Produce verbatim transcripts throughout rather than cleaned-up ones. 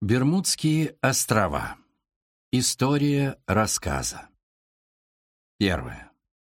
Бермудские острова. История рассказа. Первое.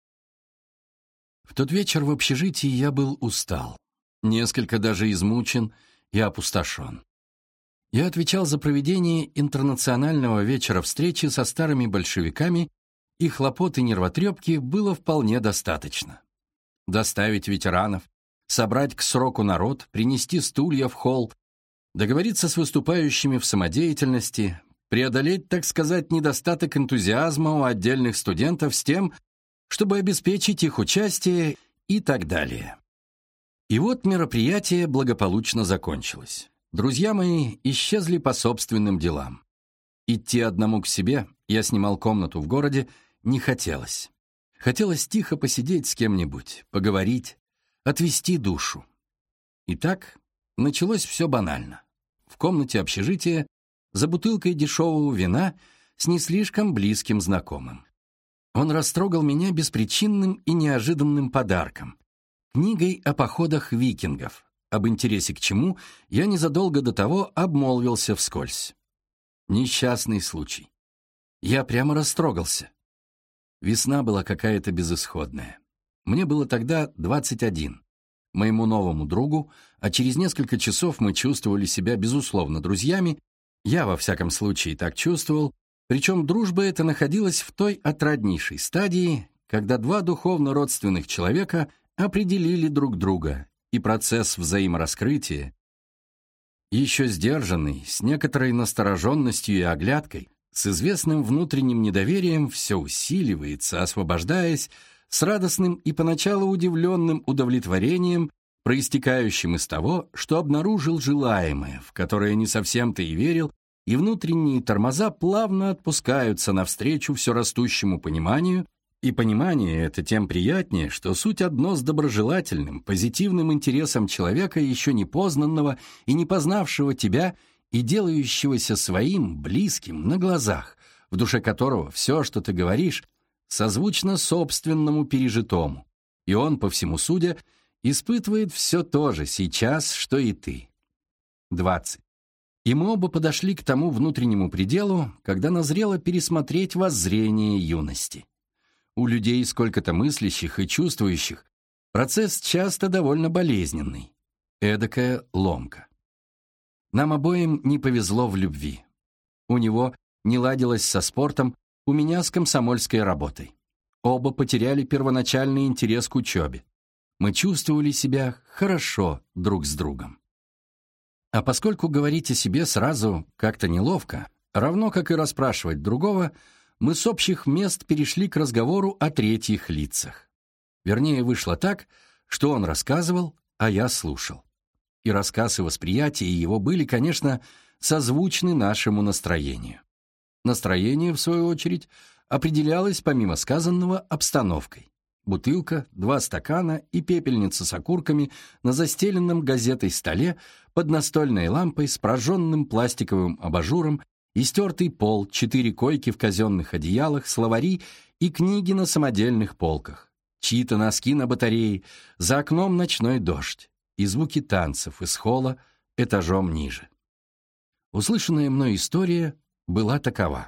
В тот вечер в общежитии я был устал, несколько даже измучен и опустошен. Я отвечал за проведение интернационального вечера встречи со старыми большевиками, и хлопот и нервотрепки было вполне достаточно. Доставить ветеранов, собрать к сроку народ, принести стулья в холл, договориться с выступающими в самодеятельности, преодолеть, так сказать, недостаток энтузиазма у отдельных студентов с тем, чтобы обеспечить их участие и так далее. И вот мероприятие благополучно закончилось. Друзья мои исчезли по собственным делам. Идти одному к себе, я снимал комнату в городе, не хотелось. Хотелось тихо посидеть с кем-нибудь, поговорить, отвести душу. Итак, началось все банально. В комнате общежития за бутылкой дешевого вина с не слишком близким знакомым. Он растрогал меня беспричинным и неожиданным подарком — книгой о походах викингов, об интересе к чему я незадолго до того обмолвился вскользь. Несчастный случай. Я прямо растрогался. Весна была какая-то безысходная. Мне было тогда двадцать один. Моему новому другу, а через несколько часов мы чувствовали себя, безусловно, друзьями, я, во всяком случае, так чувствовал, причем дружба эта находилась в той отраднейшей стадии, когда два духовно родственных человека определили друг друга, и процесс взаимораскрытия, еще сдержанный, с некоторой настороженностью и оглядкой, с известным внутренним недоверием, все усиливается, освобождаясь, с радостным и поначалу удивленным удовлетворением, проистекающим из того, что обнаружил желаемое, в которое не совсем-то и верил, и внутренние тормоза плавно отпускаются навстречу все растущему пониманию, и понимание это тем приятнее, что суть одно с доброжелательным, позитивным интересом человека, еще не познанного и не познавшего тебя, и делающегося своим, близким, на глазах, в душе которого все, что ты говоришь, созвучно собственному пережитому, и он, по всему судя, испытывает все то же сейчас, что и ты. двадцать. И мы оба подошли к тому внутреннему пределу, когда назрело пересмотреть воззрение юности. У людей, сколько-то мыслящих и чувствующих, процесс часто довольно болезненный, эдакая ломка. Нам обоим не повезло в любви. У него не ладилось со спортом, у меня с комсомольской работой. Оба потеряли первоначальный интерес к учебе. Мы чувствовали себя хорошо друг с другом. А поскольку говорить о себе сразу как-то неловко, равно как и расспрашивать другого, мы с общих мест перешли к разговору о третьих лицах. Вернее, вышло так, что он рассказывал, а я слушал. И рассказ и восприятие его были, конечно, созвучны нашему настроению. Настроение, в свою очередь, определялось, помимо сказанного, обстановкой. Бутылка, два стакана и пепельница с окурками на застеленном газетой столе под настольной лампой с прожженным пластиковым абажуром, истертый пол, четыре койки в казенных одеялах, словари и книги на самодельных полках, чьи-то носки на батарее, за окном ночной дождь и звуки танцев из холла этажом ниже. Услышанная мной история была такова.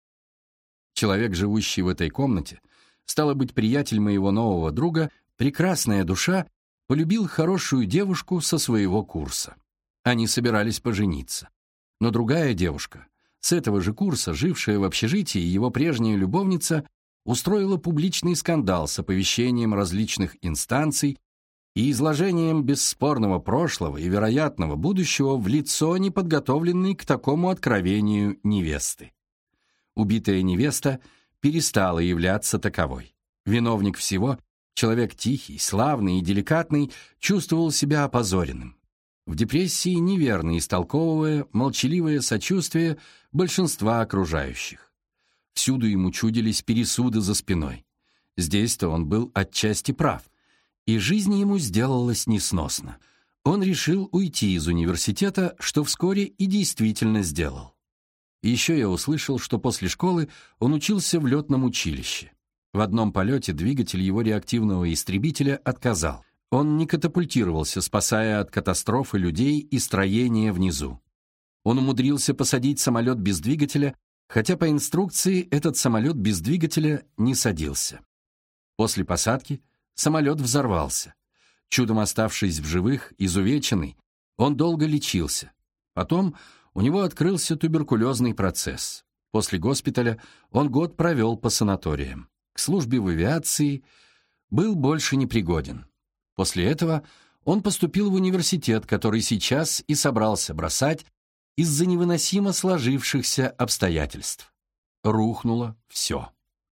Человек, живущий в этой комнате, стало быть, приятель моего нового друга, прекрасная душа, полюбил хорошую девушку со своего курса. Они собирались пожениться. Но другая девушка, с этого же курса, жившая в общежитии, его прежняя любовница, устроила публичный скандал с оповещением различных инстанций и изложением бесспорного прошлого и вероятного будущего в лицо неподготовленной к такому откровению невесты. Убитая невеста перестала являться таковой. Виновник всего, человек тихий, славный и деликатный, чувствовал себя опозоренным. В депрессии неверно истолковывая молчаливое сочувствие большинства окружающих. Всюду ему чудились пересуды за спиной. Здесь-то он был отчасти прав, и жизнь ему сделалась несносно. Он решил уйти из университета, что вскоре и действительно сделал. Еще я услышал, что после школы он учился в летном училище. В одном полете двигатель его реактивного истребителя отказал. Он не катапультировался, спасая от катастрофы людей и строения внизу. Он умудрился посадить самолет без двигателя, хотя по инструкции этот самолет без двигателя не садился. После посадки самолет взорвался. Чудом оставшись в живых, изувеченный, он долго лечился. Потом у него открылся туберкулезный процесс. После госпиталя он год провел по санаториям. К службе в авиации был больше непригоден. После этого он поступил в университет, который сейчас и собрался бросать из-за невыносимо сложившихся обстоятельств. Рухнуло все.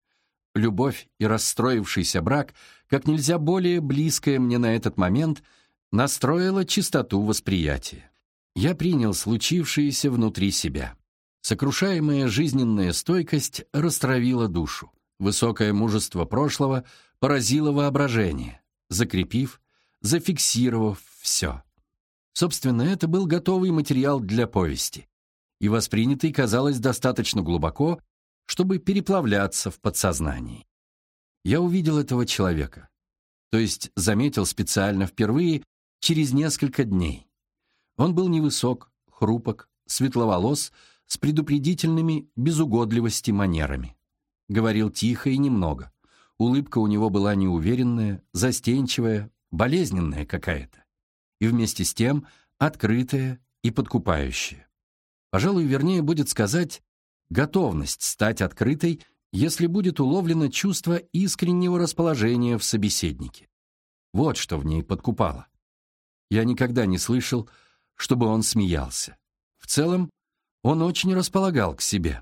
Любовь и расстроившийся брак, как нельзя более близкое мне на этот момент, настроила чистоту восприятия. Я принял случившееся внутри себя. Сокрушаемая жизненная стойкость растравила душу. Высокое мужество прошлого поразило воображение, закрепив, зафиксировав все. Собственно, это был готовый материал для повести, и воспринятый, казалось, достаточно глубоко, чтобы переплавляться в подсознании. Я увидел этого человека, то есть заметил специально впервые через несколько дней. Он был невысок, хрупок, светловолос, с предупредительными безугодливости манерами. Говорил тихо и немного. Улыбка у него была неуверенная, застенчивая, болезненная какая-то. И вместе с тем открытая и подкупающая. Пожалуй, вернее будет сказать, готовность стать открытой, если будет уловлено чувство искреннего расположения в собеседнике. Вот что в ней подкупало. Я никогда не слышал, чтобы он смеялся. В целом, он очень располагал к себе.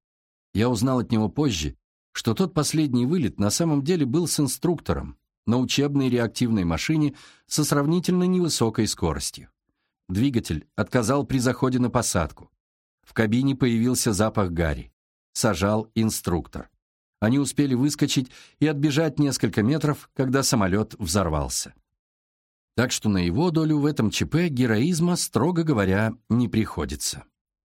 Я узнал от него позже, что тот последний вылет на самом деле был с инструктором на учебной реактивной машине со сравнительно невысокой скоростью. Двигатель отказал при заходе на посадку. В кабине появился запах гари. Сажал инструктор. Они успели выскочить и отбежать несколько метров, когда самолет взорвался. Так что на его долю в этом ЧП героизма, строго говоря, не приходится.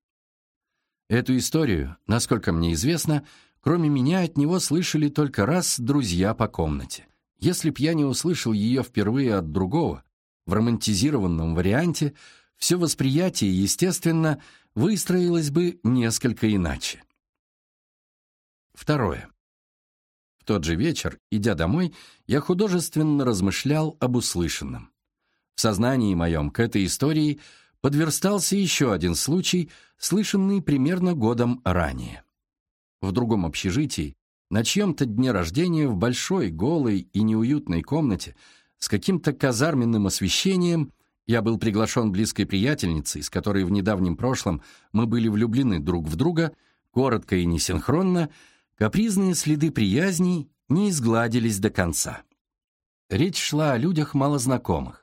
Эту историю, насколько мне известно, кроме меня от него слышали только раз друзья по комнате. Если б я не услышал ее впервые от другого, в романтизированном варианте, все восприятие, естественно, выстроилось бы несколько иначе. Второе. В тот же вечер, идя домой, я художественно размышлял об услышанном. В сознании моем к этой истории подверстался еще один случай, слышанный примерно годом ранее. В другом общежитии, на чьем-то дне рождения в большой, голой и неуютной комнате с каким-то казарменным освещением я был приглашен близкой приятельницей, с которой в недавнем прошлом мы были влюблены друг в друга, коротко и несинхронно, капризные следы приязни не изгладились до конца. Речь шла о людях малознакомых.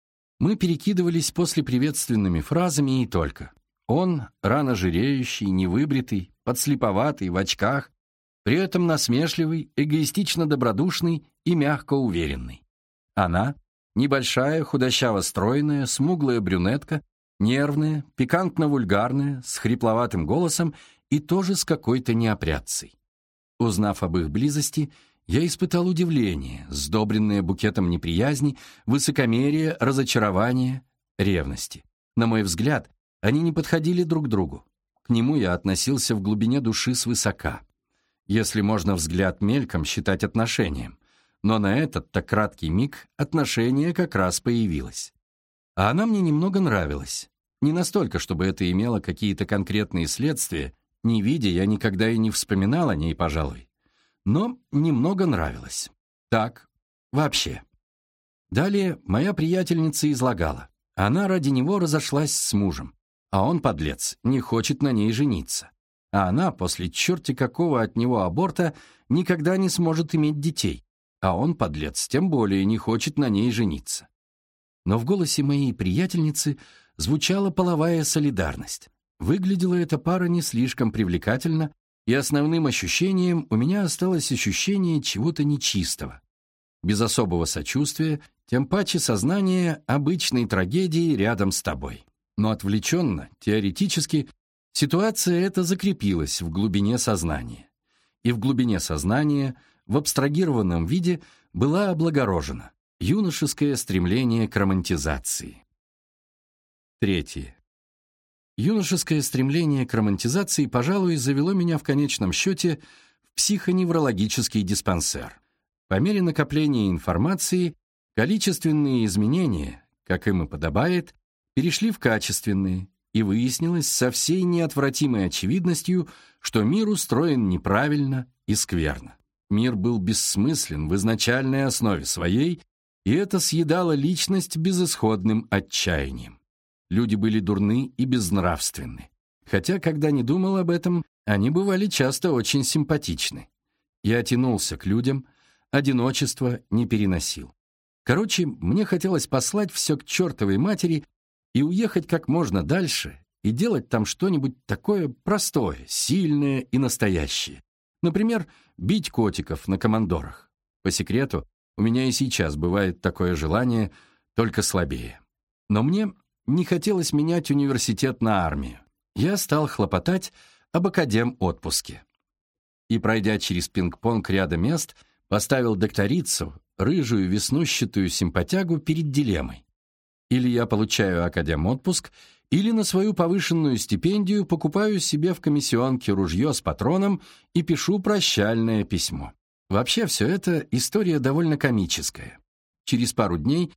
Мы перекидывались послеприветственными фразами и только. Он, рано жиреющий, невыбритый, подслеповатый, в очках, при этом насмешливый, эгоистично добродушный и мягко уверенный. Она, небольшая, худощаво стройная, смуглая брюнетка, нервная, пикантно-вульгарная, с хрипловатым голосом и тоже с какой-то неопрятцей. Узнав об их близости, я испытал удивление, сдобренное букетом неприязни, высокомерия, разочарования, ревности. На мой взгляд, они не подходили друг другу. К нему я относился в глубине души свысока. Если можно взгляд мельком считать отношением. Но на этот-то краткий миг отношение как раз появилось. А она мне немного нравилась. Не настолько, чтобы это имело какие-то конкретные следствия, не видя, я никогда и не вспоминал о ней, пожалуй. Но немного нравилось. Так, вообще. Далее моя приятельница излагала. Она ради него разошлась с мужем, а он, подлец, не хочет на ней жениться. А она после черти какого от него аборта никогда не сможет иметь детей, а он, подлец, тем более не хочет на ней жениться. Но в голосе моей приятельницы звучала половая солидарность. Выглядела эта пара не слишком привлекательно, и основным ощущением у меня осталось ощущение чего-то нечистого. Без особого сочувствия, тем паче сознание обычной трагедии рядом с тобой. Но отвлеченно, теоретически, ситуация эта закрепилась в глубине сознания. И в глубине сознания, в абстрагированном виде, была облагорожена юношеское стремление к романтизации. Третье. Юношеское стремление к романтизации, пожалуй, завело меня в конечном счете в психоневрологический диспансер. По мере накопления информации, количественные изменения, как им и подобает, перешли в качественные, и выяснилось со всей неотвратимой очевидностью, что мир устроен неправильно и скверно. Мир был бессмыслен в изначальной основе своей, и это съедало личность безысходным отчаянием. Люди были дурны и безнравственны. Хотя, когда не думал об этом, они бывали часто очень симпатичны. Я тянулся к людям, одиночество не переносил. Короче, мне хотелось послать все к чертовой матери и уехать как можно дальше и делать там что-нибудь такое простое, сильное и настоящее. Например, бить котиков на командорах. По секрету, у меня и сейчас бывает такое желание, только слабее. Но мне не хотелось менять университет на армию. Я стал хлопотать об академ-отпуске. И, пройдя через пинг-понг ряда мест, поставил докторицу, рыжую веснущатую симпатягу, перед дилеммой. Или я получаю академ-отпуск, или на свою повышенную стипендию покупаю себе в комиссионке ружье с патроном и пишу прощальное письмо. Вообще, все это история довольно комическая. Через пару дней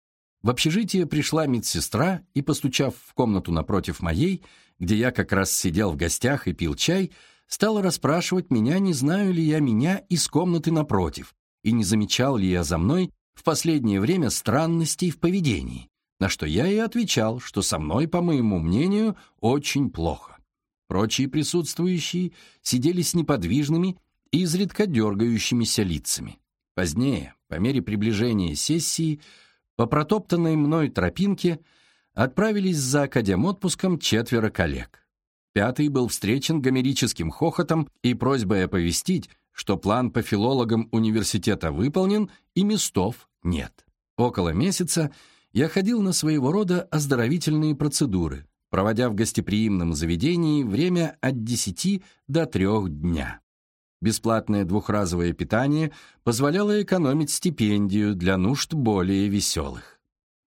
в общежитие пришла медсестра и, постучав в комнату напротив моей, где я как раз сидел в гостях и пил чай, стала расспрашивать меня, не знаю ли я меня из комнаты напротив, и не замечал ли я за мной в последнее время странностей в поведении, на что я и отвечал, что со мной, по моему мнению, очень плохо. Прочие присутствующие сидели с неподвижными и изредка дергающимися лицами. Позднее, по мере приближения сессии, по протоптанной мной тропинке отправились за академ-отпуском четверо коллег. Пятый был встречен гомерическим хохотом и просьбой оповестить, что план по филологам университета выполнен и местов нет. Около месяца я ходил на своего рода оздоровительные процедуры, проводя в гостеприимном заведении время от десяти до трех дня. Бесплатное двухразовое питание позволяло экономить стипендию для нужд более веселых.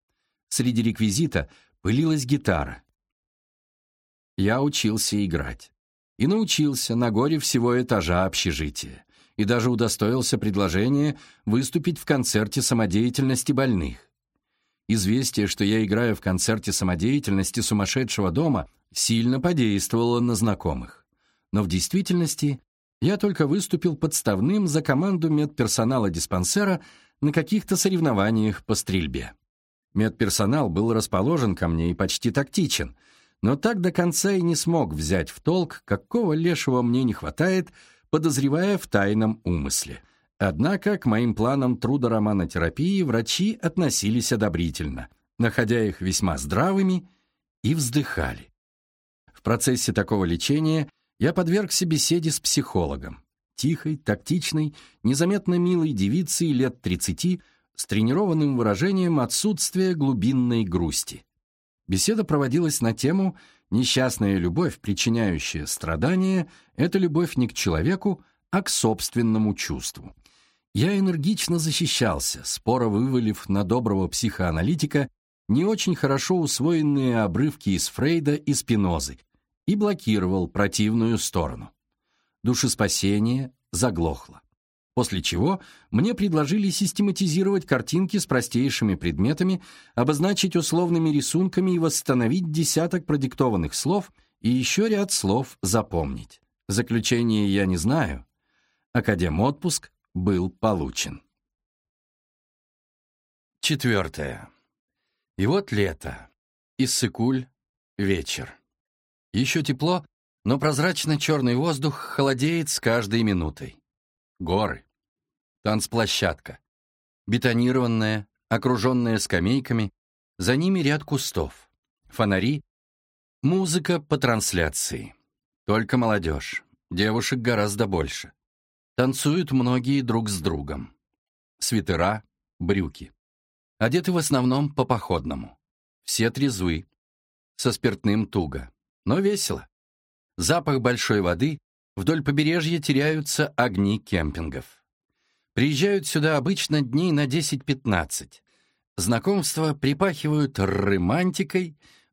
Среди реквизита пылилась гитара. Я учился играть. И научился на горе всего этажа общежития. И даже удостоился предложения выступить в концерте самодеятельности больных. Известие, что я играю в концерте самодеятельности сумасшедшего дома, сильно подействовало на знакомых. Но в действительности я только выступил подставным за команду медперсонала диспансера на каких-то соревнованиях по стрельбе. Медперсонал был расположен ко мне и почти тактичен, но так до конца и не смог взять в толк, какого лешего мне не хватает, подозревая в тайном умысле. Однако к моим планам трудороманотерапии врачи относились одобрительно, находя их весьма здравыми, и вздыхали. В процессе такого лечения я подвергся беседе с психологом, тихой, тактичной, незаметно милой девицей лет тридцати, с тренированным выражением отсутствия глубинной грусти. Беседа проводилась на тему «Несчастная любовь, причиняющая страдания, это любовь не к человеку, а к собственному чувству». Я энергично защищался, споро вывалив на доброго психоаналитика не очень хорошо усвоенные обрывки из Фрейда и Спинозы, и блокировал противную сторону. Душеспасение заглохло. После чего мне предложили систематизировать картинки с простейшими предметами, обозначить условными рисунками и восстановить десяток продиктованных слов и еще ряд слов запомнить. Заключение я не знаю. Академ-отпуск был получен. Четвертое. И вот лето. Иссык-Куль. Вечер. Еще тепло, но прозрачно-черный воздух холодеет с каждой минутой. Горы. Танцплощадка. Бетонированная, окруженная скамейками, за ними ряд кустов. Фонари. Музыка по трансляции. Только молодежь. Девушек гораздо больше. Танцуют многие друг с другом. Свитера, брюки. Одеты в основном по походному. Все трезвы. Со спиртным туго. Но весело. Запах большой воды, вдоль побережья теряются огни кемпингов. Приезжают сюда обычно дней на десять-пятнадцать. Знакомства припахивают романтикой,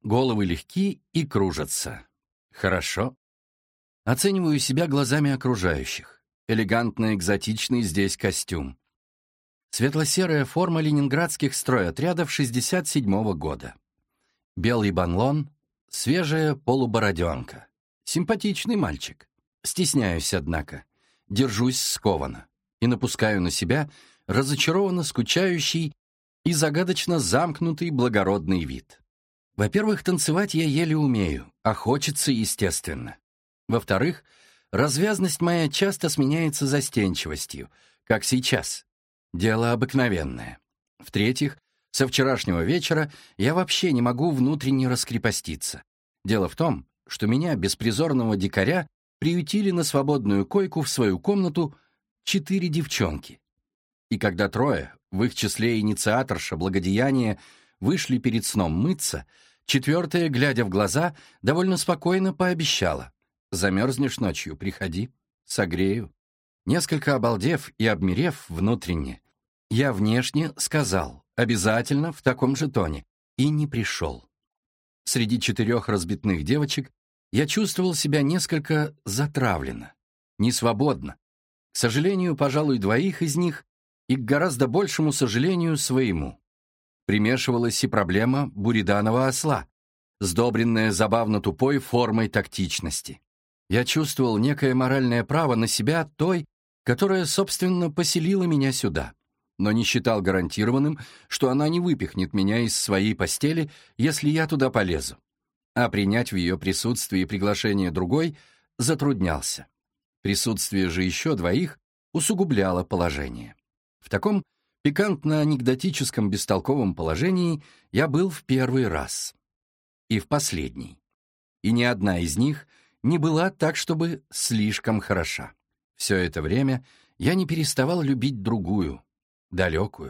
головы легки и кружатся. Хорошо. Оцениваю себя глазами окружающих. Элегантно-экзотичный здесь костюм. Светло-серая форма ленинградских стройотрядов шестьдесят седьмого года. Белый банлон, свежая полубороденка. Симпатичный мальчик. Стесняюсь, однако. Держусь скованно и напускаю на себя разочарованно скучающий и загадочно замкнутый благородный вид. Во-первых, танцевать я еле умею, а хочется естественно. Во-вторых, развязность моя часто сменяется застенчивостью, как сейчас. Дело обыкновенное. В-третьих, со вчерашнего вечера я вообще не могу внутренне раскрепоститься. Дело в том, что меня, беспризорного дикаря, приютили на свободную койку в свою комнату четыре девчонки. И когда трое, в их числе инициаторша благодеяния, вышли перед сном мыться, четвертая, глядя в глаза, довольно спокойно пообещала: «Замерзнешь ночью, приходи, согрею». Несколько обалдев и обмерев внутренне, я внешне сказал «обязательно» в таком же тоне и не пришел. Среди четырех разбитных девочек я чувствовал себя несколько затравленно, несвободно. К сожалению, пожалуй, двоих из них и к гораздо большему сожалению своему. Примешивалась и проблема буриданова осла, сдобренная забавно тупой формой тактичности. Я чувствовал некое моральное право на себя той, которая, собственно, поселила меня сюда, но не считал гарантированным, что она не выпихнет меня из своей постели, если я туда полезу. А принять в ее присутствии приглашение другой затруднялся. Присутствие же еще двоих усугубляло положение. В таком пикантно-анекдотическом бестолковом положении я был в первый раз. И в последний. И ни одна из них не была так, чтобы слишком хороша. Все это время я не переставал любить другую, далекую.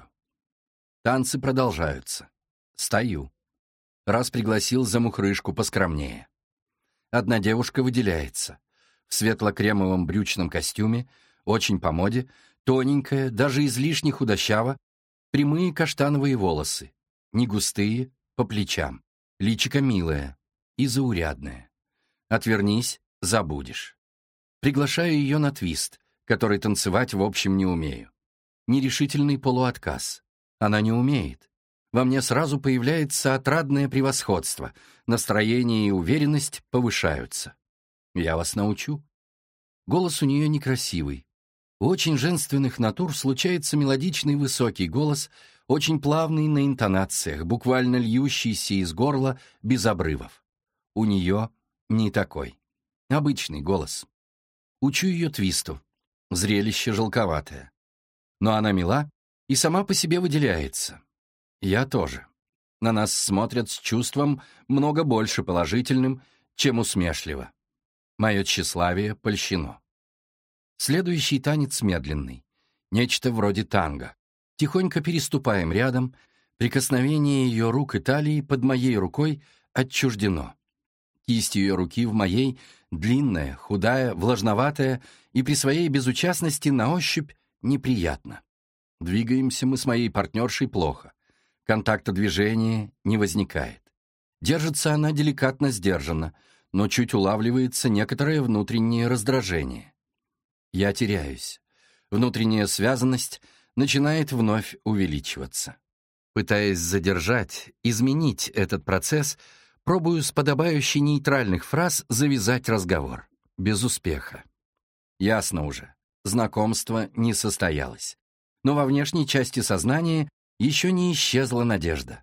Танцы продолжаются. Стою. Раз пригласил замухрышку поскромнее. Одна девушка выделяется. В светло-кремовом брючном костюме, очень по моде, тоненькая, даже излишне худощава, прямые каштановые волосы, не густые, по плечам, личико милое и заурядное. Отвернись, забудешь. Приглашаю ее на твист, который танцевать в общем не умею. Нерешительный полуотказ. Она не умеет. Во мне сразу появляется отрадное превосходство, настроение и уверенность повышаются. Я вас научу. Голос у нее некрасивый. У очень женственных натур случается мелодичный высокий голос, очень плавный на интонациях, буквально льющийся из горла без обрывов. У нее не такой. Обычный голос. Учу ее твисту. Зрелище жалковатое. Но она мила и сама по себе выделяется. Я тоже. На нас смотрят с чувством много больше положительным, чем усмешливо. Мое тщеславие польщено. Следующий танец медленный. Нечто вроде танго. Тихонько переступаем рядом. Прикосновение ее рук и талии под моей рукой отчуждено. Кисть ее руки в моей длинная, худая, влажноватая и при своей безучастности на ощупь неприятно. Двигаемся мы с моей партнершей плохо. Контакта движения не возникает. Держится она деликатно сдержанно, но чуть улавливается некоторое внутреннее раздражение. Я теряюсь. Внутренняя связанность начинает вновь увеличиваться. Пытаясь задержать, изменить этот процесс, пробую с подобающей нейтральных фраз завязать разговор. Без успеха. Ясно уже, знакомство не состоялось. Но во внешней части сознания еще не исчезла надежда.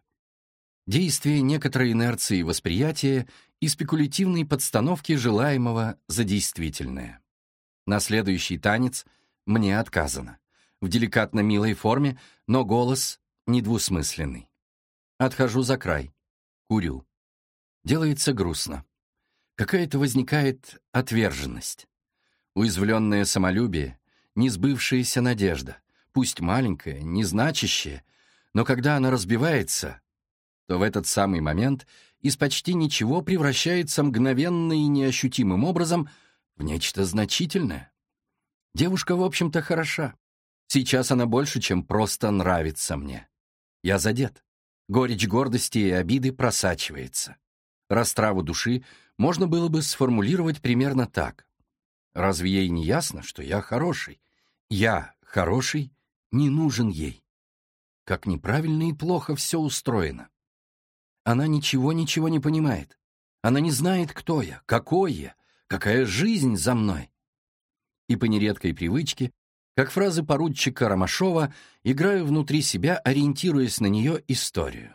Действие некоторой инерции восприятия и спекулятивной подстановки желаемого за действительное. На следующий танец мне отказано. В деликатно милой форме, но голос недвусмысленный. Отхожу за край. Курю. Делается грустно. Какая-то возникает отверженность. Уязвленное самолюбие, несбывшаяся надежда, пусть маленькая, незначащая, но когда она разбивается, то в этот самый момент из почти ничего превращается мгновенно и неощутимым образом в нечто значительное. Девушка, в общем-то, хороша. Сейчас она больше, чем просто нравится мне. Я задет. Горечь гордости и обиды просачивается. Растраву души можно было бы сформулировать примерно так. Разве ей не ясно, что я хороший? Я, хороший, не нужен ей. Как неправильно и плохо все устроено. Она ничего-ничего не понимает. Она не знает, кто я, какой я, какая жизнь за мной. И по нередкой привычке, как фразы поручика Ромашова, играю внутри себя, ориентируясь на нее историю.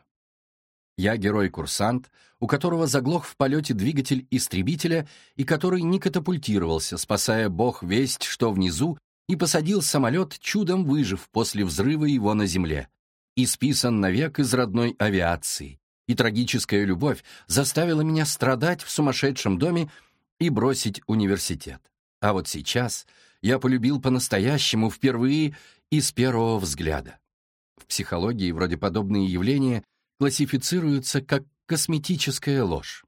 Я герой-курсант, у которого заглох в полете двигатель истребителя и который не катапультировался, спасая бог весть, что внизу, и посадил самолет, чудом выжив после взрыва его на земле, и списан навек из родной авиации. И трагическая любовь заставила меня страдать в сумасшедшем доме и бросить университет. А вот сейчас я полюбил по-настоящему впервые и с первого взгляда. В психологии вроде подобные явления классифицируются как косметическая ложь.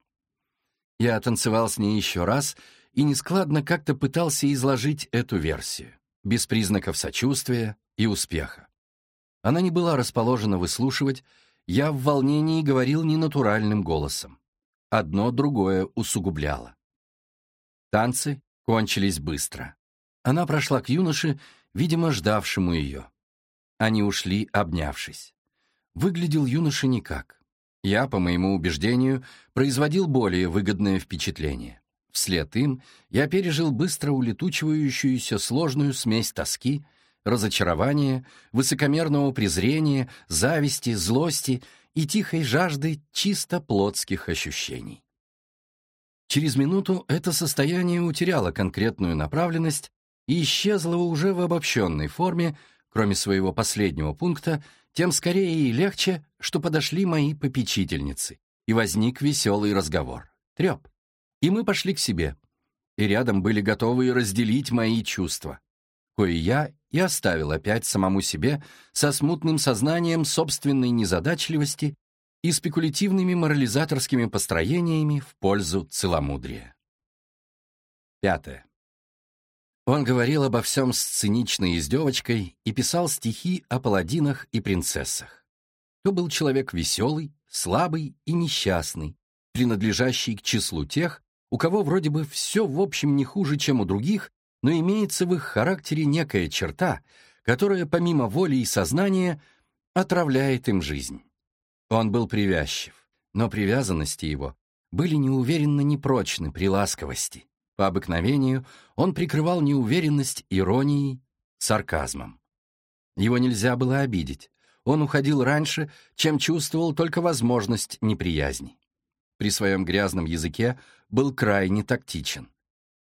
Я танцевал с ней еще раз и нескладно как-то пытался изложить эту версию, без признаков сочувствия и успеха. Она не была расположена выслушивать, я в волнении говорил ненатуральным голосом. Одно другое усугубляло. Танцы кончились быстро. Она прошла к юноше, видимо, ждавшему ее. Они ушли, обнявшись. Выглядел юноша никак. Я, по моему убеждению, производил более выгодное впечатление. Вслед им я пережил быстро улетучивающуюся сложную смесь тоски, разочарования, высокомерного презрения, зависти, злости и тихой жажды чисто плотских ощущений. Через минуту это состояние утеряло конкретную направленность и исчезло уже в обобщенной форме, кроме своего последнего пункта, тем скорее и легче, что подошли мои попечительницы, и возник веселый разговор. Треп. И мы пошли к себе. И рядом были готовы разделить мои чувства, кое я и оставил опять самому себе со смутным сознанием собственной незадачливости и спекулятивными морализаторскими построениями в пользу целомудрия. Пятое. Он говорил обо всем с циничной издевочкой и писал стихи о паладинах и принцессах. То был человек веселый, слабый и несчастный, принадлежащий к числу тех, у кого вроде бы все в общем не хуже, чем у других, но имеется в их характере некая черта, которая помимо воли и сознания отравляет им жизнь. Он был привязчив, но привязанности его были неуверенно непрочны при ласковости. По обыкновению он прикрывал неуверенность иронией, сарказмом. Его нельзя было обидеть. Он уходил раньше, чем чувствовал только возможность неприязни. При своем грязном языке был крайне тактичен.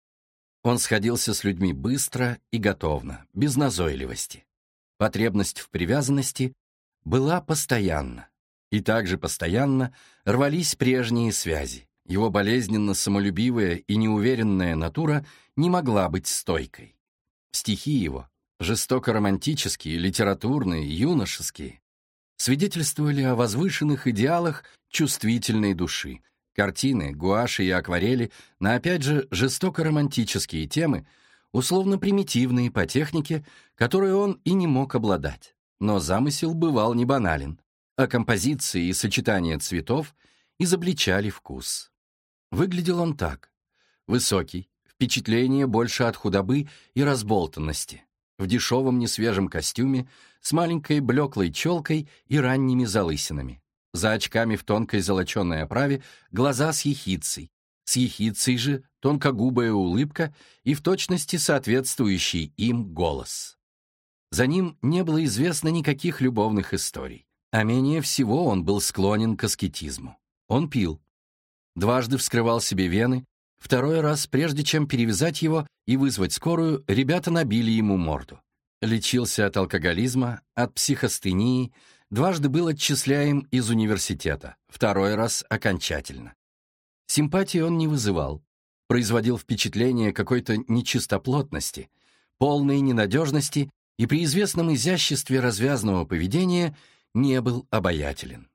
Он сходился с людьми быстро и готовно, без назойливости. Потребность в привязанности была постоянна. И также постоянно рвались прежние связи. Его болезненно самолюбивая и неуверенная натура не могла быть стойкой. Стихи его, жестоко-романтические, литературные, юношеские, свидетельствовали о возвышенных идеалах чувствительной души. Картины, гуаши и акварели на, опять же, жестоко-романтические темы, условно-примитивные по технике, которой он и не мог обладать. Но замысел бывал не банален, а композиции и сочетания цветов изобличали вкус. Выглядел он так. Высокий, впечатление больше от худобы и разболтанности, в дешевом несвежем костюме, с маленькой блеклой челкой и ранними залысинами. За очками в тонкой золоченой оправе глаза с ехидцей, с ехидцей же тонкогубая улыбка и в точности соответствующий им голос. За ним не было известно никаких любовных историй, а менее всего он был склонен к аскетизму. Он пил. Дважды вскрывал себе вены, второй раз, прежде чем перевязать его и вызвать скорую, ребята набили ему морду. Лечился от алкоголизма, от психостении, дважды был отчисляем из университета, второй раз окончательно. Симпатии он не вызывал, производил впечатление какой-то нечистоплотности, полной ненадежности и при известном изяществе развязного поведения не был обаятелен.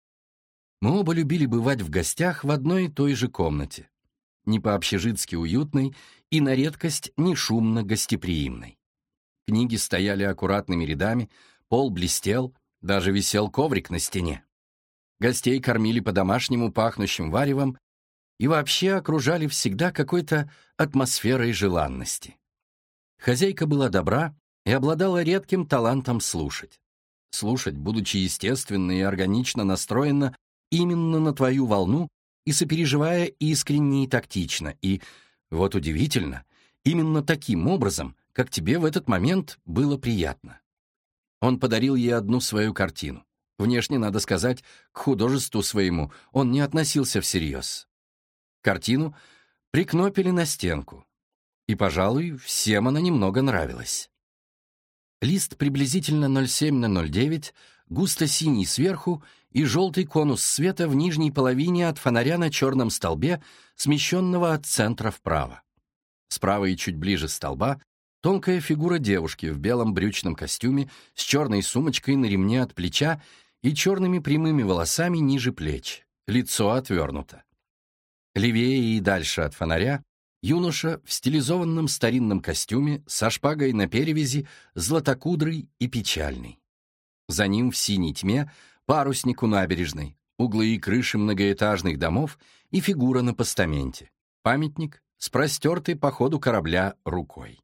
Мы оба любили бывать в гостях в одной и той же комнате, не по-общежитски уютной и на редкость не шумно гостеприимной. Книги стояли аккуратными рядами, пол блестел, даже висел коврик на стене. Гостей кормили по-домашнему пахнущим варевом и вообще окружали всегда какой-то атмосферой желанности. Хозяйка была добра и обладала редким талантом слушать. Слушать, будучи естественно и органично настроена именно на твою волну и сопереживая искренне и тактично, и, вот удивительно, именно таким образом, как тебе в этот момент было приятно. Он подарил ей одну свою картину. Внешне, надо сказать, к художеству своему он не относился всерьез. Картину прикнопили на стенку, и, пожалуй, всем она немного нравилась. Лист приблизительно ноль семь на ноль девять, густо синий сверху и желтый конус света в нижней половине от фонаря на черном столбе, смещенного от центра вправо. Справа и чуть ближе столба тонкая фигура девушки в белом брючном костюме с черной сумочкой на ремне от плеча и черными прямыми волосами ниже плеч, лицо отвернуто. Левее и дальше от фонаря юноша в стилизованном старинном костюме со шпагой на перевязи, златокудрый и печальный. За ним в синей тьме парусник у набережной, углы и крыши многоэтажных домов и фигура на постаменте, памятник с простертой по ходу корабля рукой.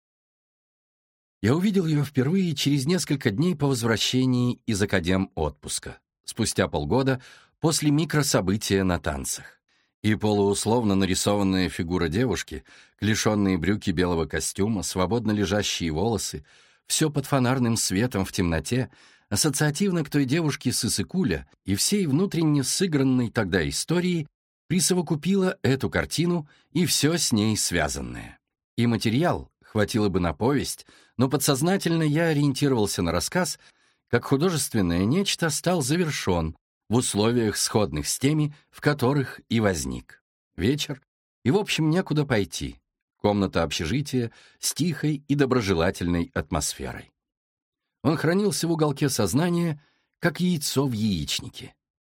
Я увидел ее впервые через несколько дней по возвращении из академ-отпуска, спустя полгода после микрособытия на танцах. И полуусловно нарисованная фигура девушки, клешенные брюки белого костюма, свободно лежащие волосы, все под фонарным светом в темноте, ассоциативно к той девушке с Иссык-Куля и всей внутренне сыгранной тогда истории, присовокупила эту картину и все с ней связанное. И материал хватило бы на повесть, но подсознательно я ориентировался на рассказ, как художественное нечто стал завершен в условиях, сходных с теми, в которых и возник. Вечер, и, в общем, некуда пойти. Комната общежития с тихой и доброжелательной атмосферой. Он хранился в уголке сознания, как яйцо в яичнике.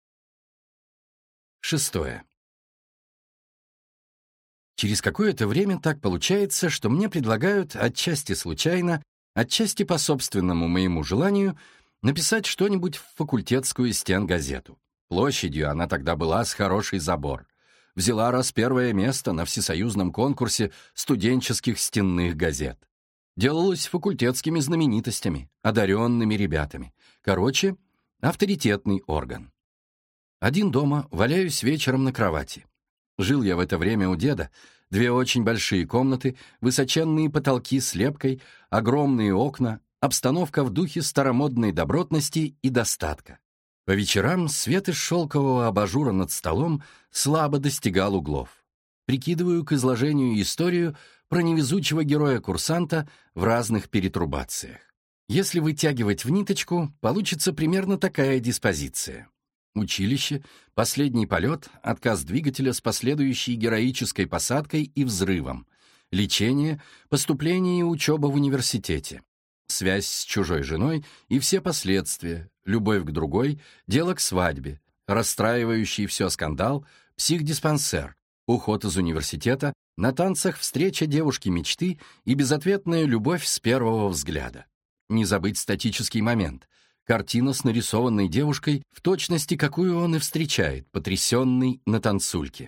Шестое. Через какое-то время так получается, что мне предлагают, отчасти случайно, отчасти по собственному моему желанию, написать что-нибудь в факультетскую стенгазету. Площадью она тогда была с хороший забор. Взяла раз первое место на всесоюзном конкурсе студенческих стенных газет. Делалась факультетскими знаменитостями, одаренными ребятами. Короче, авторитетный орган. Один дома валяюсь вечером на кровати. Жил я в это время у деда. Две очень большие комнаты, высоченные потолки с лепкой, огромные окна, обстановка в духе старомодной добротности и достатка. По вечерам свет из шелкового абажура над столом слабо достигал углов. Прикидываю к изложению историю про невезучего героя-курсанта в разных перетрубациях. Если вытягивать в ниточку, получится примерно такая диспозиция. Училище, последний полет, отказ двигателя с последующей героической посадкой и взрывом, лечение, поступление и учеба в университете. Связь с чужой женой и все последствия, любовь к другой, дело к свадьбе, расстраивающий все скандал, психдиспансер, уход из университета, на танцах встреча девушки мечты и безответная любовь с первого взгляда. Не забыть статический момент. Картина с нарисованной девушкой в точности, какую он и встречает, потрясенный на танцульке.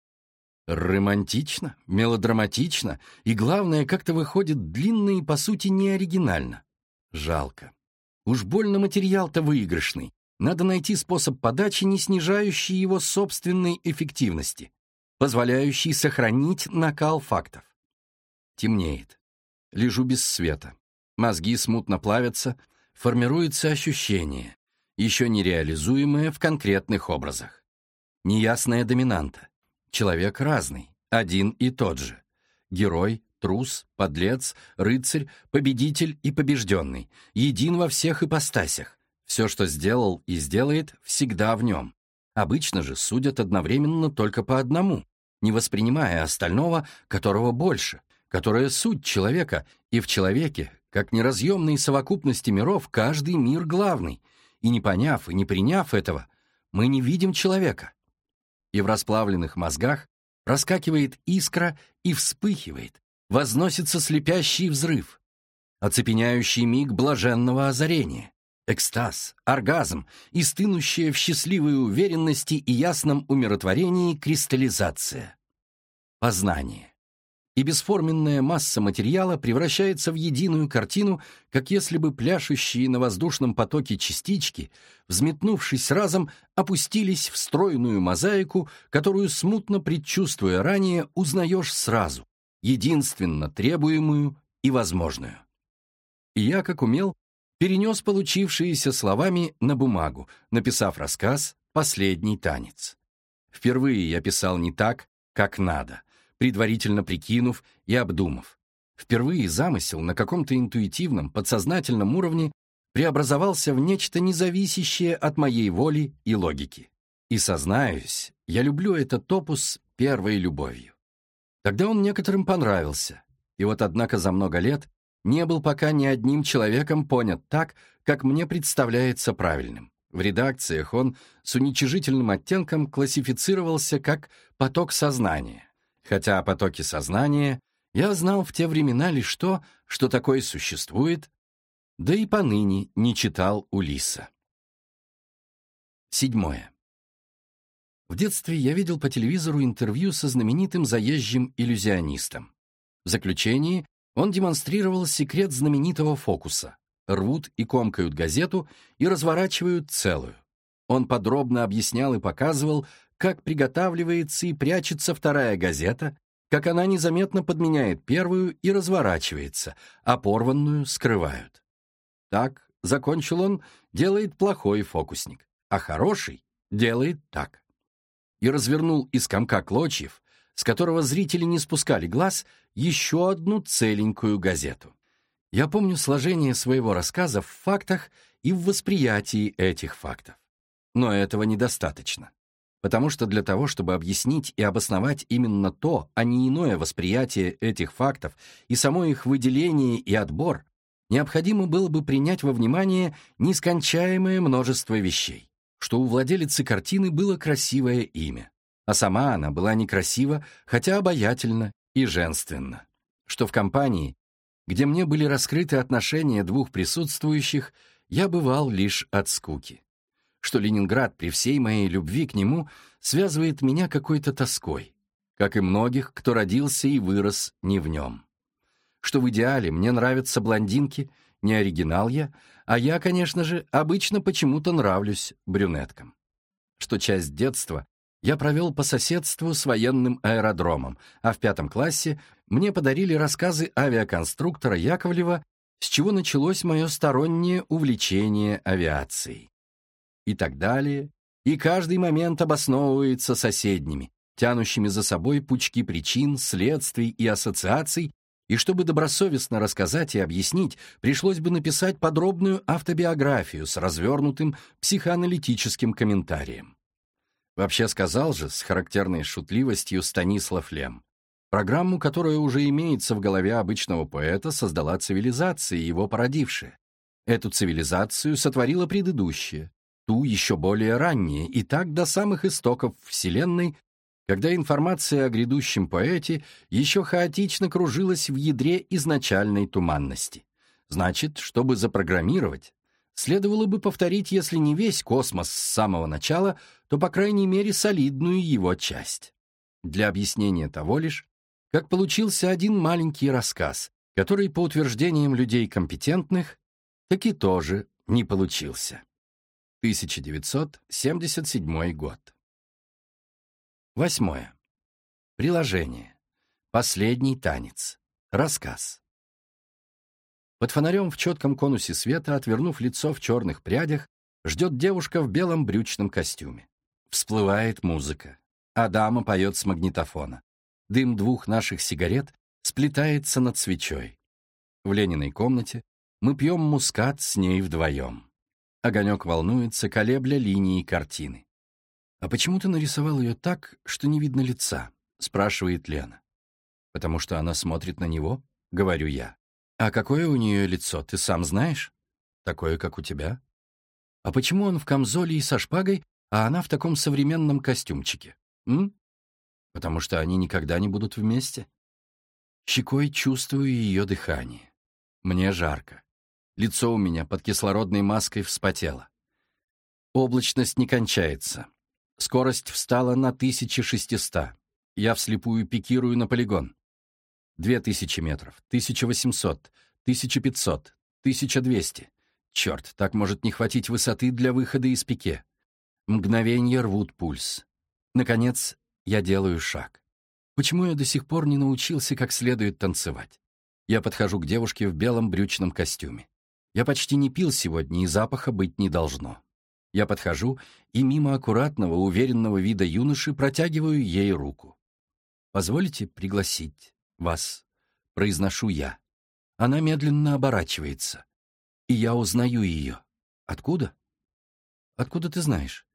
Романтично, мелодраматично и, главное, как-то выходит длинно и, по сути, не оригинально. Жалко. Уж больно материал-то выигрышный. Надо найти способ подачи, не снижающий его собственной эффективности, позволяющий сохранить накал фактов. Темнеет. Лежу без света. Мозги смутно плавятся, формируется ощущение, еще нереализуемое в конкретных образах. Неясная доминанта. Человек разный, один и тот же. Герой, трус, подлец, рыцарь, победитель и побежденный. Един во всех ипостасях. Все, что сделал и сделает, всегда в нем. Обычно же судят одновременно только по одному, не воспринимая остального, которого больше, которая суть человека, и в человеке, как неразъемной совокупности миров, каждый мир главный. И не поняв и не приняв этого, мы не видим человека. И в расплавленных мозгах проскакивает искра и вспыхивает, возносится слепящий взрыв, оцепеняющий миг блаженного озарения. Экстаз, оргазм и стынущая в счастливой уверенности и ясном умиротворении кристаллизация. Познание. И бесформенная масса материала превращается в единую картину, как если бы пляшущие на воздушном потоке частички, взметнувшись разом, опустились в стройную мозаику, которую, смутно предчувствуя ранее, узнаешь сразу, единственно требуемую и возможную. И я, как умел, перенес получившиеся словами на бумагу, написав рассказ «Последний танец». Впервые я писал не так, как надо, предварительно прикинув и обдумав. Впервые замысел на каком-то интуитивном, подсознательном уровне преобразовался в нечто независящее от моей воли и логики. И, сознаюсь, я люблю этот опус первой любовью. Тогда он некоторым понравился, и вот, однако, за много лет не был пока ни одним человеком понят так, как мне представляется правильным. В редакциях он с уничижительным оттенком классифицировался как «поток сознания», хотя о потоке сознания я знал в те времена лишь то, что такое существует, да и поныне не читал Улисса. Седьмое. В детстве я видел по телевизору интервью со знаменитым заезжим иллюзионистом. В заключении он демонстрировал секрет знаменитого фокуса. Рвут и комкают газету и разворачивают целую. Он подробно объяснял и показывал, как приготавливается и прячется вторая газета, как она незаметно подменяет первую и разворачивается, а порванную скрывают. Так, закончил он, делает плохой фокусник, а хороший делает так. И развернул из комка клочьев, с которого зрители не спускали глаз, еще одну целенькую газету. Я помню сложение своего рассказа в фактах и в восприятии этих фактов. Но этого недостаточно. Потому что для того, чтобы объяснить и обосновать именно то, а не иное восприятие этих фактов и само их выделение и отбор, необходимо было бы принять во внимание нескончаемое множество вещей, что у владелицы картины было красивое имя, а сама она была некрасива, хотя обаятельна и женственна, что в компании, где мне были раскрыты отношения двух присутствующих, я бывал лишь от скуки, что Ленинград при всей моей любви к нему связывает меня какой-то тоской, как и многих, кто родился и вырос не в нем. Что в идеале мне нравятся блондинки, не оригинал я, а я, конечно же, обычно почему-то нравлюсь брюнеткам. Что часть детства я провел по соседству с военным аэродромом, а в пятом классе мне подарили рассказы авиаконструктора Яковлева, с чего началось мое стороннее увлечение авиацией. И так далее, и каждый момент обосновывается соседними, тянущими за собой пучки причин, следствий и ассоциаций, и чтобы добросовестно рассказать и объяснить, пришлось бы написать подробную автобиографию с развернутым психоаналитическим комментарием. Вообще сказал же с характерной шутливостью Станислав Лем: программу, которая уже имеется в голове обычного поэта, создала цивилизация, его породившая. Эту цивилизацию сотворила предыдущая, ту еще более ранние, и так до самых истоков Вселенной, когда информация о грядущем поэте еще хаотично кружилась в ядре изначальной туманности. Значит, чтобы запрограммировать, следовало бы повторить, если не весь космос с самого начала, то, по крайней мере, солидную его часть. Для объяснения того лишь, как получился один маленький рассказ, который, по утверждениям людей компетентных, таки тоже не получился. тысяча девятьсот семьдесят седьмой год. Восьмое. Приложение. Последний танец. Рассказ. Под фонарем в четком конусе света, отвернув лицо в черных прядях, ждет девушка в белом брючном костюме. Всплывает музыка. Адама поет с магнитофона. Дым двух наших сигарет сплетается над свечой. В Лениной комнате мы пьем мускат с ней вдвоем. Огонек волнуется, колебля линии картины. «А почему ты нарисовал ее так, что не видно лица?» — спрашивает Лена. «Потому что она смотрит на него?» — говорю я. «А какое у нее лицо, ты сам знаешь?» «Такое, как у тебя». «А почему он в камзоле и со шпагой, а она в таком современном костюмчике?» М? «Потому что они никогда не будут вместе». Щекой чувствую ее дыхание. Мне жарко. Лицо у меня под кислородной маской вспотело. Облачность не кончается. Скорость встала на тысяча шестьсот. Я вслепую пикирую на полигон. Две тысячи метров, тысяча восемьсот, тысяча пятьсот, тысяча двести. Черт, так может не хватить высоты для выхода из пике. Мгновенья рвут пульс. Наконец, я делаю шаг. Почему я до сих пор не научился как следует танцевать? Я подхожу к девушке в белом брючном костюме. Я почти не пил сегодня, и запаха быть не должно. Я подхожу и мимо аккуратного, уверенного вида юноши протягиваю ей руку. «Позволите пригласить вас?» — произношу я. Она медленно оборачивается. И я узнаю ее. «Откуда?» «Откуда ты знаешь?»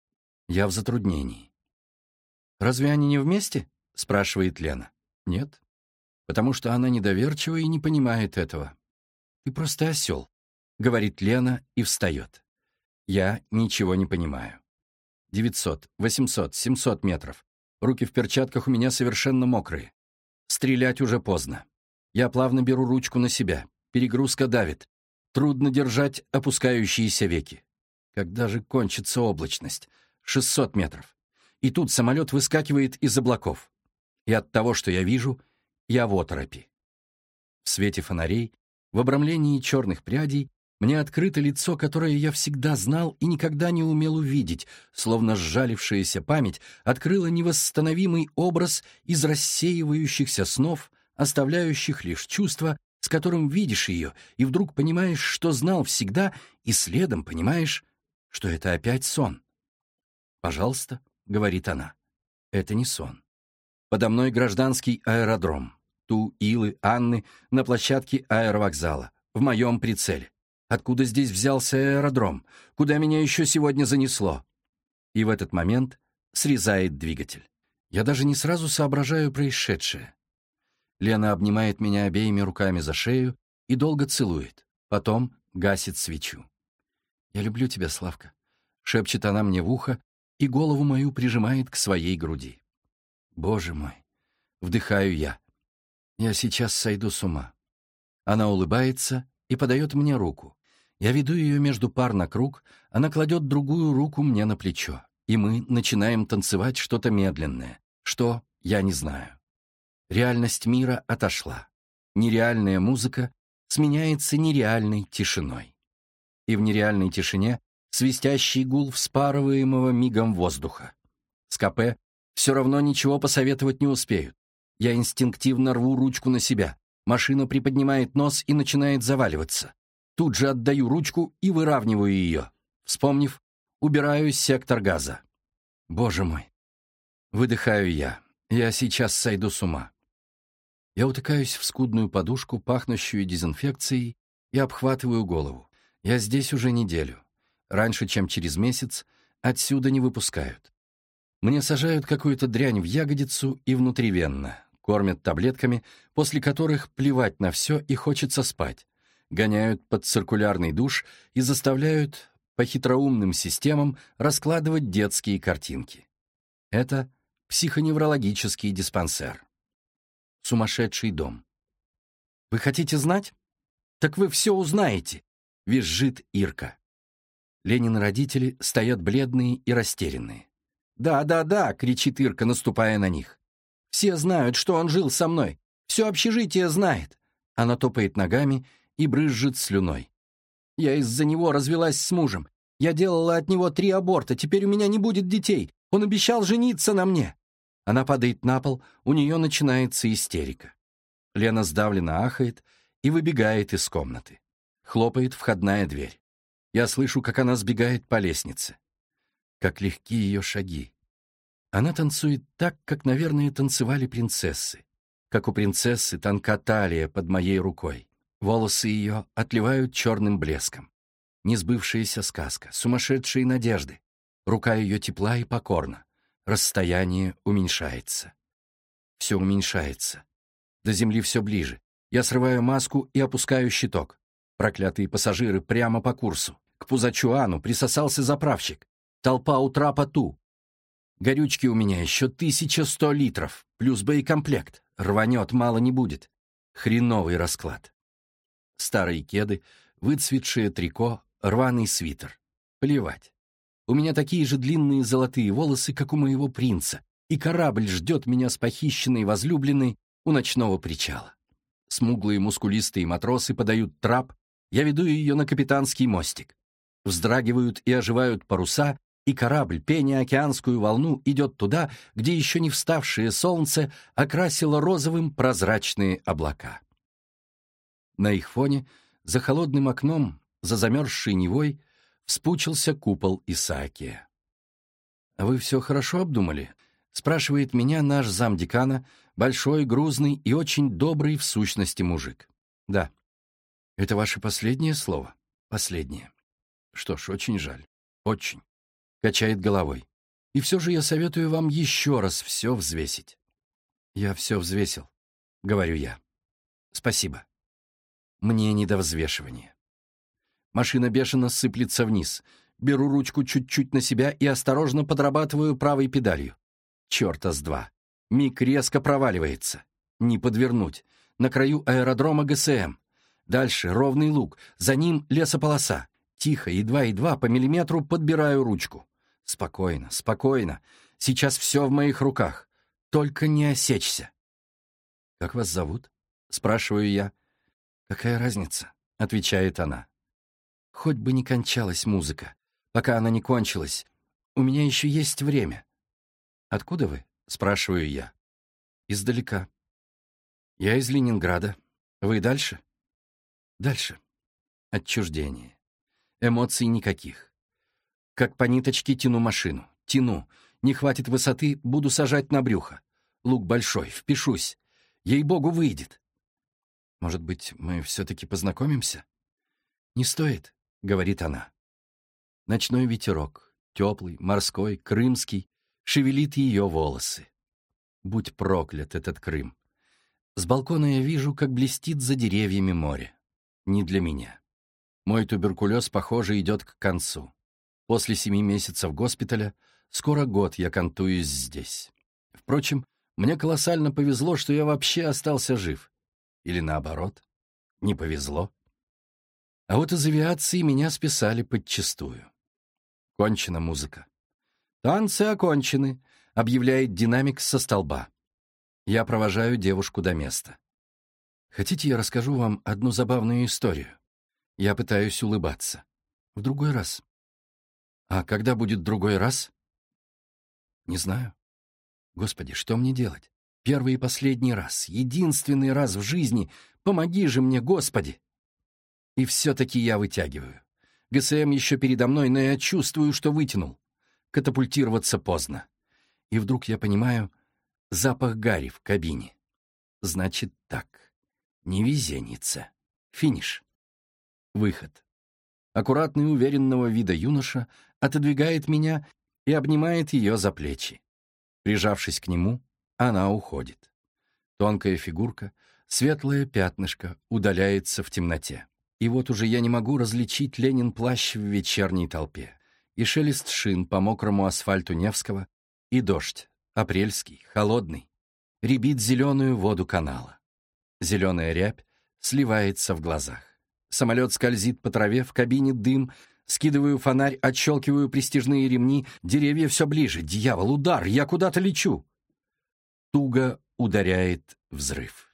Я в затруднении. «Разве они не вместе?» — спрашивает Лена. «Нет, потому что она недоверчива и не понимает этого». «Ты просто осел», — говорит Лена и встает. Я ничего не понимаю. девятьсот, восемьсот, семьсот метров. Руки в перчатках у меня совершенно мокрые. Стрелять уже поздно. Я плавно беру ручку на себя. Перегрузка давит. Трудно держать опускающиеся веки. Когда же кончится облачность? шестьсот метров. И тут самолет выскакивает из облаков. И от того, что я вижу, я в оторопи. В свете фонарей, в обрамлении черных прядей, мне открыто лицо, которое я всегда знал и никогда не умел увидеть, словно сжалившаяся память открыла невосстановимый образ из рассеивающихся снов, оставляющих лишь чувство, с которым видишь ее, и вдруг понимаешь, что знал всегда, и следом понимаешь, что это опять сон. «Пожалуйста», — говорит она, — «это не сон». Подо мной гражданский аэродром. Ту, Илы, Анны на площадке аэровокзала, в моем прицеле. Откуда здесь взялся аэродром? Куда меня еще сегодня занесло? И в этот момент срезает двигатель. Я даже не сразу соображаю происшедшее. Лена обнимает меня обеими руками за шею и долго целует. Потом гасит свечу. «Я люблю тебя, Славка», — шепчет она мне в ухо и голову мою прижимает к своей груди. «Боже мой!» — вдыхаю я. «Я сейчас сойду с ума». Она улыбается и подает мне руку. Я веду ее между пар на круг, она кладет другую руку мне на плечо, и мы начинаем танцевать что-то медленное, что я не знаю. Реальность мира отошла. Нереальная музыка сменяется нереальной тишиной. И в нереальной тишине свистящий гул вспарываемого мигом воздуха. С КП все равно ничего посоветовать не успеют. Я инстинктивно рву ручку на себя. Машина приподнимает нос и начинает заваливаться. Тут же отдаю ручку и выравниваю ее. Вспомнив, убираю сектор газа. Боже мой. Выдыхаю я. Я сейчас сойду с ума. Я утыкаюсь в скудную подушку, пахнущую дезинфекцией, и обхватываю голову. Я здесь уже неделю. Раньше, чем через месяц, отсюда не выпускают. Мне сажают какую-то дрянь в ягодицу и внутривенно. Кормят таблетками, после которых плевать на все и хочется спать. Гоняют под циркулярный душ и заставляют по хитроумным системам раскладывать детские картинки. Это психоневрологический диспансер. Сумасшедший дом. «Вы хотите знать? Так вы все узнаете!» — визжит Ирка. Ленины родители стоят бледные и растерянные. «Да, да, да!» — кричит Ирка, наступая на них. «Все знают, что он жил со мной. Все общежитие знает!» Она топает ногами и брызжет слюной. «Я из-за него развелась с мужем. Я делала от него три аборта, теперь у меня не будет детей. Он обещал жениться на мне!» Она падает на пол, у нее начинается истерика. Лена сдавленно ахает и выбегает из комнаты. Хлопает входная дверь. Я слышу, как она сбегает по лестнице. Как легки ее шаги. Она танцует так, как, наверное, танцевали принцессы. Как у принцессы тонка талия под моей рукой. Волосы ее отливают черным блеском. Несбывшаяся сказка, сумасшедшие надежды. Рука ее тепла и покорна. Расстояние уменьшается. Все уменьшается. До земли все ближе. Я срываю маску и опускаю щиток. Проклятые пассажиры прямо по курсу. К Пузачуану присосался заправщик. Толпа у трапа ту. Горючки у меня еще тысяча сто литров, плюс боекомплект. Рванет, мало не будет. Хреновый расклад. Старые кеды, выцветшее трико, рваный свитер. Плевать. У меня такие же длинные золотые волосы, как у моего принца, и корабль ждет меня с похищенной возлюбленной у ночного причала. Смуглые мускулистые матросы подают трап, я веду ее на капитанский мостик. Вздрагивают и оживают паруса, и корабль, пеня океанскую волну, идет туда, где еще не вставшее солнце окрасило розовым прозрачные облака. На их фоне, за холодным окном, за замерзшей Невой, вспучился купол Исаакия. «А вы все хорошо обдумали?» — спрашивает меня наш замдекана, большой, грузный и очень добрый в сущности мужик. «Да». «Это ваше последнее слово?» «Последнее». «Что ж, очень жаль. Очень». Качает головой. «И все же я советую вам еще раз все взвесить». «Я все взвесил», — говорю я. «Спасибо. Мне не до взвешивания». Машина бешено сыплется вниз. Беру ручку чуть-чуть на себя и осторожно подрабатываю правой педалью. Черта с два. Миг резко проваливается. Не подвернуть. На краю аэродрома ГСМ. Дальше ровный луг. За ним лесополоса. Тихо, едва-едва по миллиметру подбираю ручку. Спокойно, спокойно. Сейчас все в моих руках. Только не осечься. «Как вас зовут?» — спрашиваю я. «Какая разница?» — отвечает она. «Хоть бы не кончалась музыка. Пока она не кончилась. У меня еще есть время». «Откуда вы?» — спрашиваю я. «Издалека». «Я из Ленинграда. Вы дальше?» «Дальше». Отчуждение. Эмоций никаких. Как по ниточке тяну машину. Тяну. Не хватит высоты, буду сажать на брюхо. Лук большой, впишусь. Ей-богу, выйдет. «Может быть, мы все-таки познакомимся?» «Не стоит», — говорит она. Ночной ветерок, теплый, морской, крымский, шевелит ее волосы. Будь проклят этот Крым. С балкона я вижу, как блестит за деревьями море. Не для меня. Мой туберкулез, похоже, идет к концу. После семи месяцев госпиталя скоро год я кантуюсь здесь. Впрочем, мне колоссально повезло, что я вообще остался жив. Или наоборот, не повезло. А вот из авиации меня списали подчистую. Кончена музыка. «Танцы окончены», — объявляет динамик со столба. Я провожаю девушку до места. «Хотите, я расскажу вам одну забавную историю?» Я пытаюсь улыбаться. «В другой раз». «А когда будет другой раз?» «Не знаю. Господи, что мне делать? Первый и последний раз, единственный раз в жизни. Помоги же мне, Господи!» И все-таки я вытягиваю. ГСМ еще передо мной, но я чувствую, что вытянул. Катапультироваться поздно. И вдруг я понимаю запах гари в кабине. Значит так. Невезенница. Финиш. Выход. Аккуратный, уверенного вида юноша отодвигает меня и обнимает ее за плечи. Прижавшись к нему, она уходит. Тонкая фигурка, светлое пятнышко удаляется в темноте. И вот уже я не могу различить Ленин плащ в вечерней толпе. И шелест шин по мокрому асфальту Невского, и дождь, апрельский, холодный, рябит зеленую воду канала. Зеленая рябь сливается в глазах. Самолет скользит по траве, в кабине дым, скидываю фонарь, отщелкиваю престижные ремни, деревья все ближе. Дьявол, удар, я куда-то лечу. Туго ударяет взрыв.